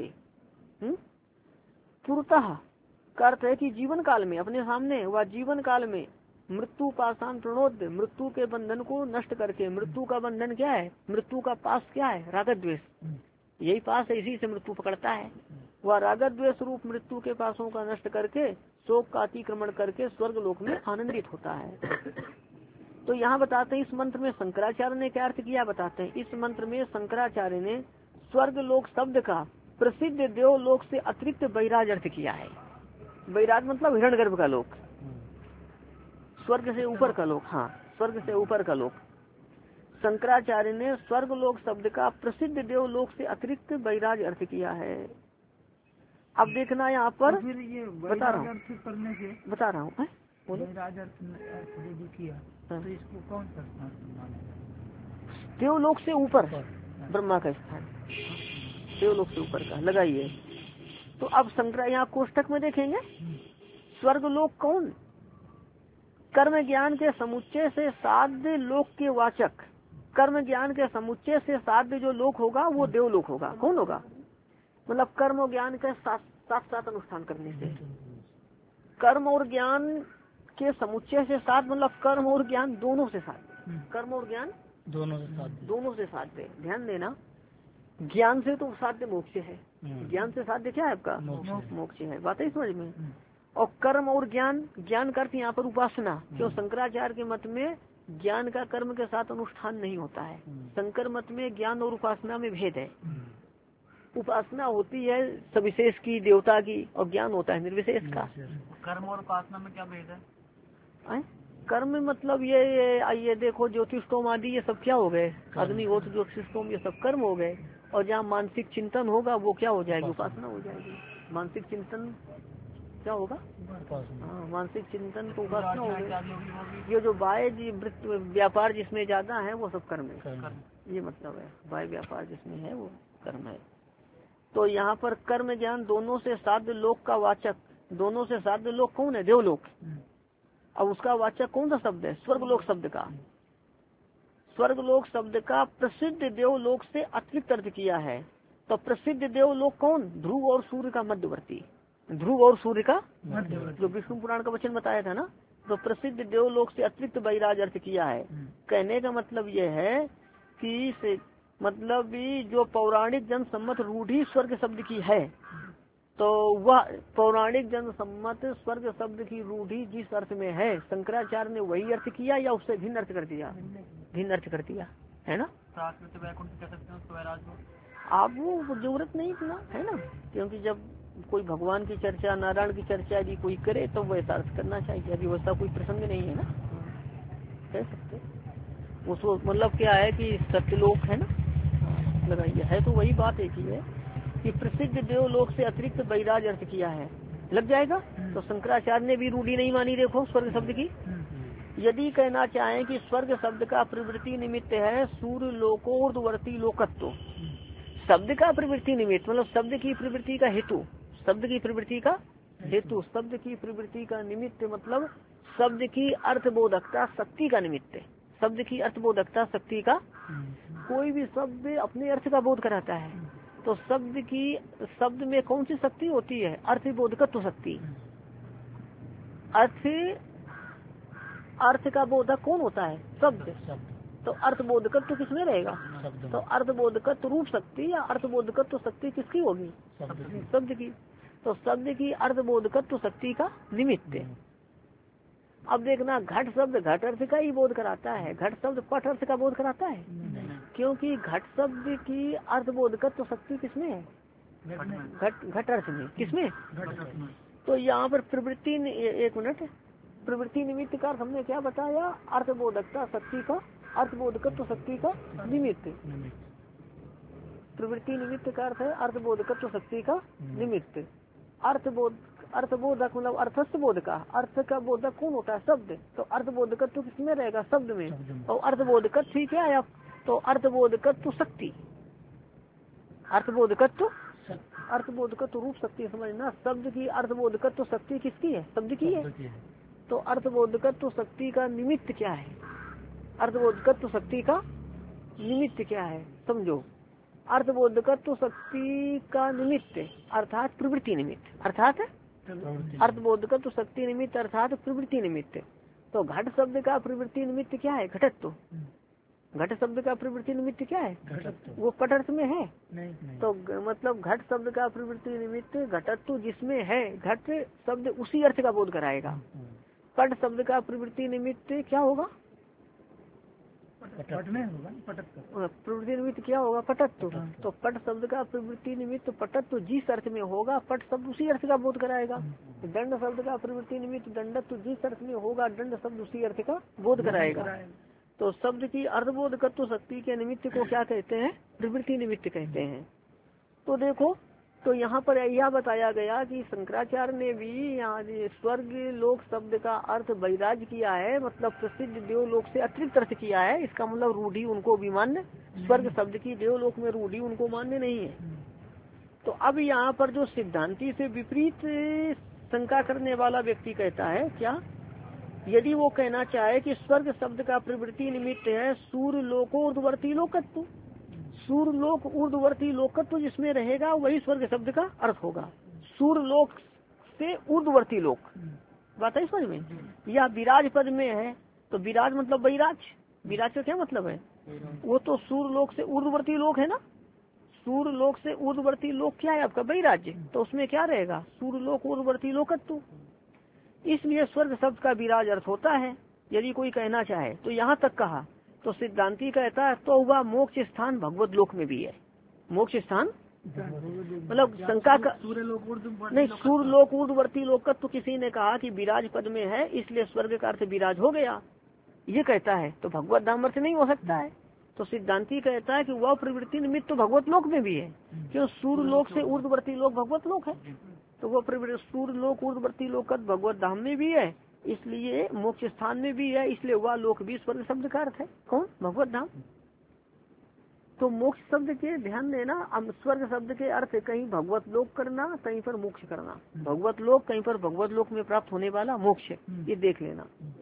पुरतः का अर्थ है कि जीवन काल में, अपने सामने वह जीवन काल में मृत्यु पाषाण प्रणोद्य, मृत्यु के बंधन को नष्ट करके। मृत्यु का बंधन क्या है? मृत्यु का पास क्या है? राग द्वेष, यही पास है, इसी से मृत्यु पकड़ता है। वह राग द्वेष रूप मृत्यु के पासों का नष्ट करके शोक का अतिक्रमण करके स्वर्ग लोक में आनंदित होता है। तो यहाँ बताते हैं इस मंत्र में शंकराचार्य ने क्या अर्थ किया बताते हैं। इस मंत्र में शंकराचार्य ने स्वर्ग लोक शब्द का प्रसिद्ध देवलोक से अतिरिक्त वैराज अर्थ किया है। वैराज मतलब हिरण्यगर्भ का लोक, स्वर्ग से ऊपर का लोक। हाँ, स्वर्ग से ऊपर का लोक। शंकराचार्य ने स्वर्ग लोक शब्द का प्रसिद्ध देवलोक से अतिरिक्त वैराज अर्थ किया है। अब देखना यहाँ पर तो फिर ये बता रहा हूँ अर्थ करने से बता रहा हूँ बोलो। वैराज अर्थ अर्थ जो किया हाँ। तो इसको कौन सा स्थान मानेगा? देवलोक से ऊपर ब्रह्मा का स्थान, देवलोक से ऊपर का लगाइए। तो अब शंकर यहाँ कोष्टक में देखेंगे, स्वर्ग लोक कौन? कर्म ज्ञान के समुच्चय से साध्य लोक के वाचक, कर्म ज्ञान के समुच्चय से साध्य जो लोक होगा वो देवलोक होगा। कौन होगा? मतलब कर्म और ज्ञान का साथ साथ साथ अनुष्ठान करने से, कर्म और ज्ञान के समुच्चय से साथ मतलब कर्म और ज्ञान दोनों से साथ, कर्म और ज्ञान दोनों से साध्य, दोनों से साध्य। ध्यान देना, ज्ञान से तो साध्य मोक्ष है, ज्ञान से साध्य क्या है आपका? मोक्ष है। बात है समझ में। और कर्म और ज्ञान, ज्ञान का अर्थ यहाँ पर उपासना, क्यों? शंकराचार्य के मत में ज्ञान का कर्म के साथ अनुष्ठान नहीं होता है। शंकर मत में ज्ञान और उपासना में भेद है। उपासना होती है सविशेष की, देवता की, और ज्ञान होता है निर्विशेष का। कर्म और उपासना में क्या भेद है? आए? कर्म मतलब ये ये देखो ज्योतिषोम आदि ये सब क्या हो गए? अग्निहोत्र ज्योतिषोम ये सब कर्म हो गए। और जहाँ मानसिक चिंतन होगा वो क्या हो जाएगी? उपासना हो जाएगी। मानसिक चिंतन क्या होगा? हाँ, मानसिक चिंतन तो उपासना होगी। ये जो बाह्य व्यापार जिसमें ज्यादा है वो सब कर्म है, ये मतलब है। बाह्य व्यापार जिसमें है वो कर्म है। तो यहाँ पर कर्म ज्ञान दोनों से साध्य लोक का वाचक, दोनों से साध्य लोक कौन है? देवलोक। अब उसका वाचक कौन सा शब्द है? स्वर्गलोक शब्द का। स्वर्गलोक शब्द का प्रसिद्ध देवलोक से अतिरिक्त अर्थ किया है। तो प्रसिद्ध देवलोक कौन? ध्रुव और सूर्य का मध्यवर्ती, ध्रुव और सूर्य का जो विष्णु पुराण का वचन बताया था ना। तो प्रसिद्ध देवलोक से अतिरिक्त वैराज अर्थ किया है। कहने का मतलब यह है कि से, मतलब भी जो पौराणिक जन सम्मत रूढ़ी स्वर्ग शब्द की है, तो वह पौराणिक जन सम्मत स्वर्ग शब्द की रूढ़ी जिस अर्थ में है, शंकराचार्य ने वही अर्थ किया या उससे भिन्न अर्थ कर दिया? भिन्न अर्थ कर दिया है ना। आप वो जरूरत नहीं इतना है ना, क्योंकि जब कोई भगवान की चर्चा, नारायण की चर्चा यदि कोई करे तो वैसा अर्थ करना चाहिए। अभी वैसा कोई प्रसंग नहीं है ना, कह सकते। उसको मतलब क्या है कि सत्यलोक है ना, लगाइए है तो वही बात एक ही है कि प्रसिद्ध देवलोक से अतिरिक्त वैराज अर्थ किया है। लग जाएगा। तो शंकराचार्य ने भी रूढ़ी नहीं मानी। देखो स्वर्ग शब्द की, यदि कहना चाहें कि स्वर्ग शब्द का प्रवृत्ति निमित्त है सूर्य लोकोर्धवर्ती लोकत्व, शब्द का प्रवृत्ति निमित्त मतलब शब्द की प्रवृत्ति का हेतु, शब्द की प्रवृत्ति का हेतु, शब्द की प्रवृत्ति का निमित्त मतलब शब्द की अर्थबोधकता शक्ति का निमित्त, शब्द की अर्थबोधकता शक्ति का। कोई भी शब्द अपने अर्थ का बोध कराता है, तो शब्द की शब्द में कौन सी शक्ति होती है? अर्थबोधकत्व शक्ति। अर्थ अर्थ का बोधक कौन होता है? शब्द। तो अर्थबोधकत्व किसमें रहेगा? तो अर्थबोधकत्व रूप शक्ति या अर्थबोधकत्व शक्ति किसकी होगी? शब्द की। तो शब्द की अर्थबोधकत्व शक्ति का निमित्त। अब देखना, घट शब्द घट अर्थ का ही बोध कराता है, घट शब्द पट अर्थ का बोध कराता है? क्योंकि घट शब्द की अर्थबोधकत्व शक्ति किसमें है? घट घट अर्थ में। किसमें? तो यहाँ पर प्रवृत्ति, एक मिनट, प्रवृत्ति निमित्त का हमने क्या बताया? अर्थबोधकता शक्ति का, अर्थबोधकत्व शक्ति का निमित्त। प्रवृत्ति निमित्त का अर्थ है अर्थबोधकत्व शक्ति का निमित्त। अर्थबोध अर्थबोधक मतलब अर्थस्थ बोध का, अर्थ का बोधक कौन होता है? शब्द। तो अर्थबोधकत्व किसमें रहेगा? शब्द में। और अर्थबोधकत्व ठीक है आप, तो अर्थबोधकत्व शक्ति, अर्थबोधकत्व अर्थबोधकत्व रूप शक्ति समझना। शब्द की अर्थबोधकत्व शक्ति किसकी है? शब्द की है। तो अर्थबोधकत्व शक्ति का निमित्त क्या है? अर्थबोधकत्व शक्ति का निमित्त क्या है? समझो, अर्थबोधकत्व शक्ति का निमित्त अर्थात प्रवृत्ति निमित्त, अर्थात अर्थबोधकत्व शक्ति निमित्त अर्थात प्रवृत्ति निमित्त। तो घट शब्द का प्रवृत्ति निमित्त क्या है? घटत्व। घट शब्द का प्रवृत्ति निमित्त क्या है? वो पट अर्थ में है। नहीं, नहीं। तो मतलब घट शब्द का प्रवृत्ति निमित्त घटत्व जिसमें है, घट शब्द उसी अर्थ का बोध कराएगा। पट शब्द का प्रवृत्ति निमित्त क्या होगा? पटने होगा पटक प्रवृत्ति निमित्त क्या होगा? पटत्व। तो पट शब्द का प्रवृत्ति निमित्त पटत्व जिस अर्थ में होगा, पट शब्द उसी अर्थ का बोध कराएगा। दंड शब्द का प्रवृत्ति निमित्त दंडत्व जिस अर्थ में होगा, दंड शब्द उसी अर्थ का बोध कराएगा। तो शब्द की अर्थबोधकत्व शक्ति के निमित्त को क्या कहते हैं? प्रवृत्ति निमित्त कहते हैं। तो देखो, तो यहाँ पर यह बताया गया कि शंकराचार्य ने भी यहाँ स्वर्ग लोक शब्द का अर्थ वैराग्य किया है, मतलब प्रसिद्ध देवलोक से अतिरिक्त अर्थ किया है। इसका मतलब रूढ़ी उनको भी मान्य, स्वर्ग शब्द की देवलोक में रूढ़ी उनको मान्य नहीं है। तो अब यहाँ पर जो सिद्धांति से विपरीत शंका करने वाला व्यक्ति कहता है क्या, यदि वो कहना चाहे कि स्वर्ग शब्द का प्रवृत्ति निमित्त है सूर्य लोकोर्ध्वर्ती लोकत्व, सूर्य लोक ऊर्ध्वर्ती लोकत्व जिसमें रहेगा वही स्वर्ग शब्द का अर्थ होगा। सूर्य लोक से ऊर्ध्वर्ती लोक, बात है समझ में? या विराज पद में है तो विराज मतलब वैराज, विराज का क्या मतलब है? वो तो सूर्य लोक से ऊर्ध्वर्ती लोक है ना। सूर्य लोक से ऊर्ध्वर्ती लोक क्या है आपका? वैराज्य। तो उसमें क्या रहेगा? सूर्य लोक ऊर्ध्वर्ती लोकत्व। इसलिए स्वर्ग शब्द का विराज अर्थ होता है यदि कोई कहना चाहे तो। यहाँ तक कहा तो सिद्धांति कहता है तो वह मोक्ष स्थान भगवत लोक में भी है। मोक्ष स्थान मतलब शंका का सूर्य लोक नहीं, सूर्य लोक ऊर्ध्वर्ती लोकत्व तो किसी ने कहा कि विराज पद में है इसलिए स्वर्ग का अर्थ विराज हो गया, ये कहता है तो भगवत धाम अर्थ नहीं हो सकता है। तो सिद्धांति कहता है कि वह प्रवृत्ति निमित्त तो भगवत लोक में भी है, क्यों? सूर्य लोक से ऊर्ध्वर्ती लोक भगवत लोक है, तो वह प्रवृत्ति सूर्य लोक ऊर्ध्वर्ती लोकत भगवत धाम में भी है, इसलिए मोक्ष स्थान में भी है, इसलिए वह लोक भी स्वर्ग शब्द का अर्थ है। कौन? भगवत धाम। तो मोक्ष शब्द के ध्यान देना, स्वर्ग शब्द के अर्थ कहीं भगवत लोक करना, कहीं पर मोक्ष करना। भगवत लोक कहीं पर भगवत लोक में प्राप्त होने वाला मोक्ष, ये देख लेना।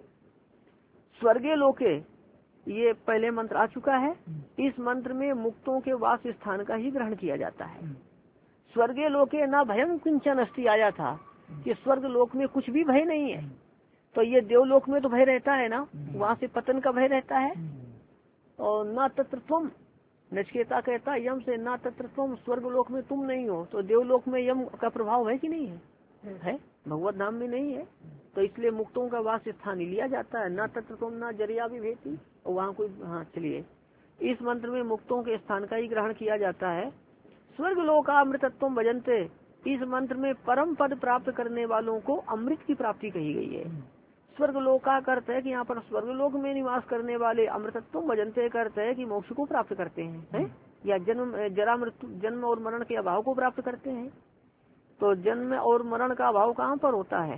स्वर्गीय लोके ये पहले मंत्र आ चुका है। इस मंत्र में मुक्तों के वास स्थान का ही ग्रहण किया जाता है। स्वर्गीय लोके ना भयं किंचन अस्ति आया था कि स्वर्ग लोक में कुछ भी भय नहीं है। तो ये देवलोक में तो भय रहता है ना, वहाँ से पतन का भय रहता है। और न तत्र तुम, नचिकेता कहता यम से ना तत्र तुम, स्वर्ग लोक में तुम नहीं हो। तो देवलोक में यम का प्रभाव है कि नहीं है? है, भगवत धाम में नहीं है। तो इसलिए मुक्तों का वास स्थान ही लिया जाता है। ना तत्र तुम ना जरिया भी भेती, और वहाँ कोई, हाँ चलिए, इस मंत्र में मुक्तों के स्थान का ही ग्रहण किया जाता है। स्वर्ग लोका अमृतत्व भजन्ते, इस मंत्र में परम पद प्राप्त करने वालों को अमृत की प्राप्ति कही गई है। स्वर्ग लोका करते है कि यहाँ पर स्वर्ग लोक में निवास करने वाले अमृतत्व भजन्ते करते है कि मोक्ष को प्राप्त करते हैं, है? या जन्म जरा मृत्यु जन्म और मरण के अभाव को प्राप्त करते हैं। तो जन्म और मरण का अभाव कहाँ पर होता है?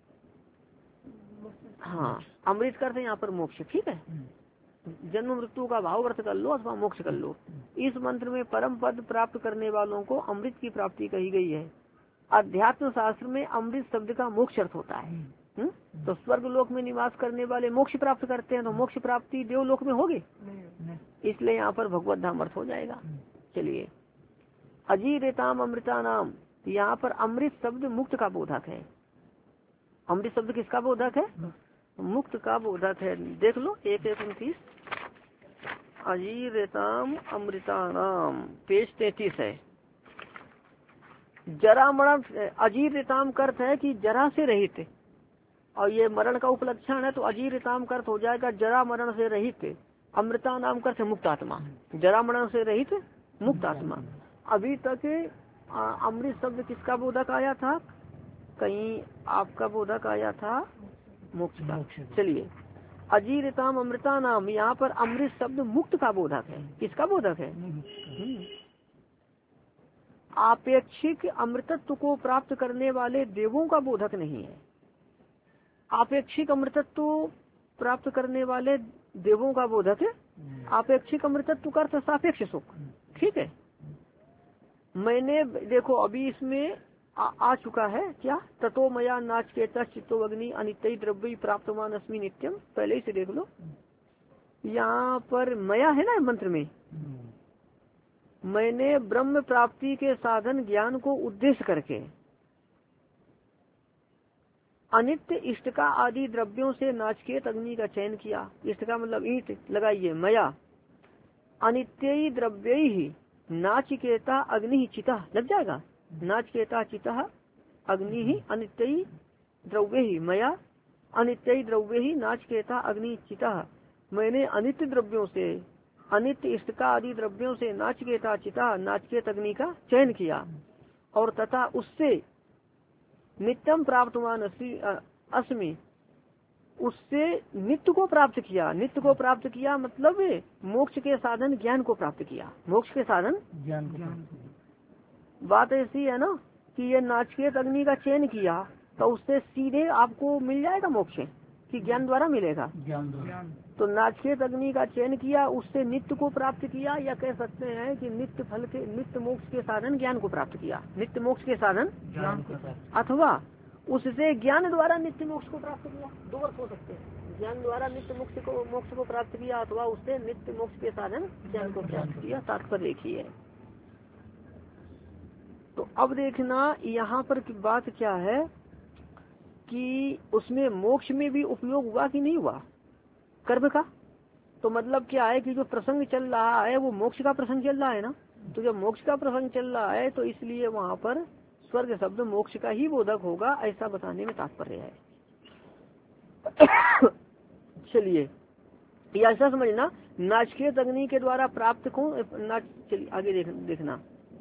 हाँ, अमृत करते हैं यहाँ पर मोक्ष, ठीक है। जन्म मृत्यु का भाव अर्थ कर लो अथवा मोक्ष कर लो। इस मंत्र में परम पद प्राप्त करने वालों को अमृत की प्राप्ति कही गई है। अध्यात्म शास्त्र में अमृत शब्द का मोक्ष अर्थ होता है। हुँ? तो स्वर्ग लोक में निवास करने वाले मोक्ष प्राप्त करते हैं, तो मोक्ष प्राप्ति देवलोक में होगी, इसलिए यहाँ पर भगवत धाम अर्थ हो जाएगा। चलिए, अजीरेताम अमृता नाम, यहाँ पर अमृत शब्द मुक्त का बोधक है। अमृत शब्द किसका बोधक है? मुक्त का बोधक है। देख लो एक एक उनतीस, अजीरेताम अमृतानाम, पेज तैतीस है। जरा मरण, अजीरेताम का अर्थ है कि जरा से रहित, और ये मरण का उपलक्षण है, तो अजीरेताम का अर्थ हो जाएगा जरा मरण से रहित। अमृता नाम का अर्थ मुक्त आत्मा, जरा मरण से रहित मुक्त आत्मा। अभी तक अमृत शब्द किसका बोधक आया था? कहीं आपका बोधक आया था मोक्ष का। चलिए, अजीरताम अमृता नाम, यहाँ पर अमृत शब्द मुक्त का बोधक है। किसका बोधक है? आपेक्षिक अमृतत्व को प्राप्त करने वाले देवों का बोधक नहीं है। आपेक्षिक अमृतत्व प्राप्त करने वाले देवों का बोधक है। आपेक्षिक अमृतत्व का अर्थ सापेक्ष सुख, ठीक है। मैंने देखो अभी इसमें आ, आ चुका है क्या? ततो मया नाच के चित्तो अग्नि अनित्य द्रव्य प्राप्तमान अस्मि नित्यम, पहले ही से देख लो। यहाँ पर मया है ना मंत्र में, मैंने ब्रह्म प्राप्ति के साधन ज्ञान को उद्देश्य करके अनित्य इष्टका आदि द्रव्यों से नाचकेत अग्नि का चयन किया। इष्टका मतलब ईट लगाइए, मया अनित्य द्रव्य ही नाचिकेता अग्नि चिता लग जाएगा। नाचकेता चिता अग्नि ही अनित्य द्रव्य ही, मया अनित्य द्रव्य ही नाचकेता अग्नि चिता मैंने अनित्य द्रव्यों से, अनित्य इष्टका आदि द्रव्यों से नाचिकेता चिता नाचिकेत अग्नि का चयन किया, और तथा उससे नित्यम प्राप्तवान अस्मि, उससे नित्य को प्राप्त किया। नित्य को प्राप्त किया मतलब मोक्ष के साधन ज्ञान को प्राप्त किया। मोक्ष के साधन ज्ञान को। बात ऐसी है ना कि ये नाचिकेत अग्नि का चयन किया तो उससे सीधे आपको मिल जाएगा मोक्ष, कि ज्ञान द्वारा मिलेगा। ज्ञान तो नाचिकेत अग्नि का चयन किया, उससे नित्य को प्राप्त किया, या कह सकते हैं कि नित्य फल के, नित्य मोक्ष के साधन ज्ञान को प्राप्त किया। नित्य मोक्ष के साधन ज्ञान को, अथवा उससे ज्ञान द्वारा नित्य मोक्ष को प्राप्त किया। दो अर्थ हो सकते हैं, ज्ञान द्वारा नित्य मोक्ष को मोक्ष को प्राप्त किया, अथवा उससे नित्य मोक्ष के साधन ज्ञान को प्राप्त किया। तात्पर्य एक ही है। तो अब देखना यहाँ पर की बात क्या है कि उसमें मोक्ष में भी उपयोग हुआ कि नहीं हुआ कर्म का। तो मतलब क्या है कि जो प्रसंग चल रहा है वो मोक्ष का प्रसंग चल रहा है ना। तो जब मोक्ष का प्रसंग चल रहा है तो इसलिए वहाँ पर स्वर्ग शब्द मोक्ष का ही बोधक होगा, ऐसा बताने में तात्पर्य है। चलिए या ऐसा समझना, नाचिकेत अग्नि के द्वारा प्राप्त कौन नाच। चलिए आगे देख, देखना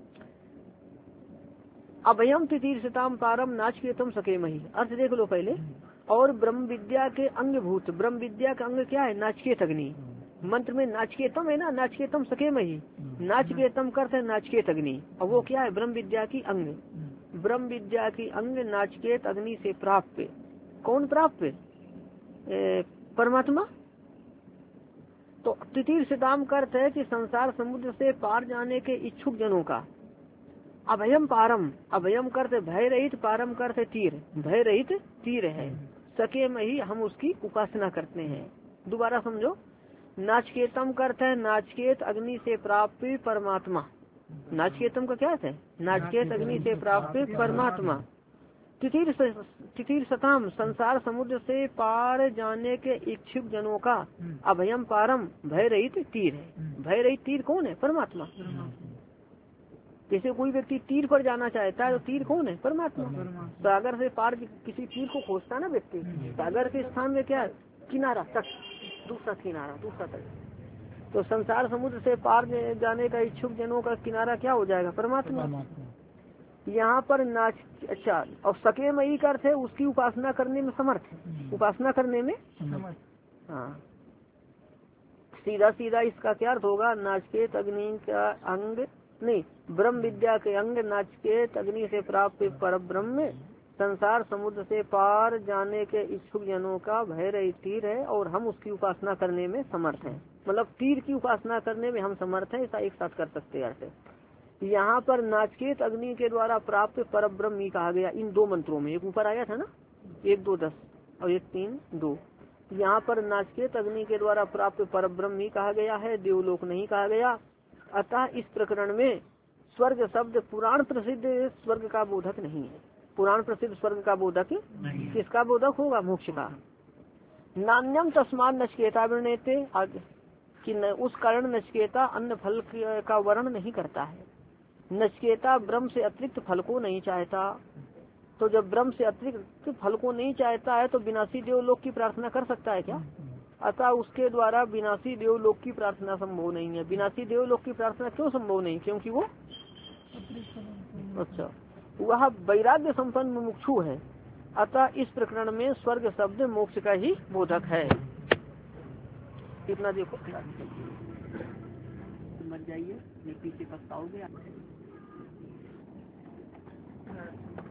अभयम तितीर्षताम पारम नाचिकेतम सकेमहि। अर्थ देख लो पहले। और ब्रह्म विद्या के अंग भूत, ब्रह्म विद्या का अंग क्या है? नाचिकेत अग्नि। मंत्र में नाचिकेतम है ना, नाचिकेतम सकेमहि। नाचिकेतम करते है नाचिकेत अग्नि, और वो क्या है? ब्रह्म विद्या की अंग। ब्रह्म विद्या की अंग नाचिकेत अग्नि से प्राप्त। कौन प्राप्त? परमात्मा। तो तितीर्षताम करते है कि संसार समुद्र से पार जाने के इच्छुक जनों का। अभयम पारम, अभयम करते भय रहित, पारम करते तीर, भय रहित तीर है। सके में ही हम उसकी उपासना करते हैं। दोबारा समझो, नाचकेतम करते है नाचकेत अग्नि से प्राप्त परमात्मा। नाचकेतम का क्या है? नाचकेत अग्नि से प्राप्त परमात्मा। तितीर तितीर सताम, संसार समुद्र से पार जाने के इच्छुक जनों का। अभयम पारम, भय रहित तीर है। भय रहित तीर कौन है? परमात्मा। जैसे कोई व्यक्ति तीर पर जाना चाहता है तो तीर कौन है? परमात्मा। सागर से पार किसी तीर को खोजता है ना व्यक्ति, सागर के स्थान में क्या? किनारा, तट, दूसरा किनारा, दूसरा तट। तो संसार समुद्र से पार जाने का इच्छुक जनों का किनारा क्या हो जाएगा? परमात्मा। यहाँ पर नाच, अच्छा, और सके मई का अर्थ है उसकी उपासना करने में समर्थ है। उपासना करने में, हाँ, सीधा सीधा इसका क्या अर्थ होगा? नाचकेत अग्नि का अंग नहीं, ब्रह्म विद्या के अंग नाचकेत अग्नि से प्राप्त पर ब्रह्म संसार समुद्र से पार जाने के इच्छुक जनों का भय रहित तीर है, और हम उसकी उपासना करने में समर्थ हैं। मतलब तीर की उपासना करने में हम समर्थ हैं, ऐसा एक साथ कर सकते हैं अर्थ। यहाँ पर नाचकेत अग्नि के द्वारा प्राप्त पर ब्रह्म ही कहा गया इन दो मंत्रों में। एक ऊपर आया था ना, एक दो दस और एक तीन दो। यहाँ पर नाचकेत अग्नि के द्वारा प्राप्त पर ब्रह्म ही कहा गया है, देवलोक नहीं कहा गया। अतः इस प्रकरण में स्वर्ग शब्द पुराण प्रसिद्ध स्वर्ग का बोधक नहीं है। पुराण प्रसिद्ध स्वर्ग का बोधक किसका बोधक होगा? मोक्ष का। नान्यम तस्मान नचकेता वर्णेते, कि न, उस कारण नचकेता अन्य फल का वर्ण नहीं करता है। नचकेता ब्रह्म से अतिरिक्त फल को नहीं चाहता। तो जब ब्रह्म से अतिरिक्त फल को नहीं चाहता है तो विनाशी देवलोक की प्रार्थना कर सकता है क्या? अतः उसके द्वारा विनाशी देवलोक की प्रार्थना संभव नहीं है। विनाशी देवलोक की प्रार्थना क्यों संभव नहीं? क्योंकि वो, अच्छा, वह वैराग्य संपन्न मुमुक्षु है। अतः इस प्रकरण में स्वर्ग शब्द मोक्ष का ही बोधक है। इतना देखो, मत जाइए, ये पीछे पछताओगे।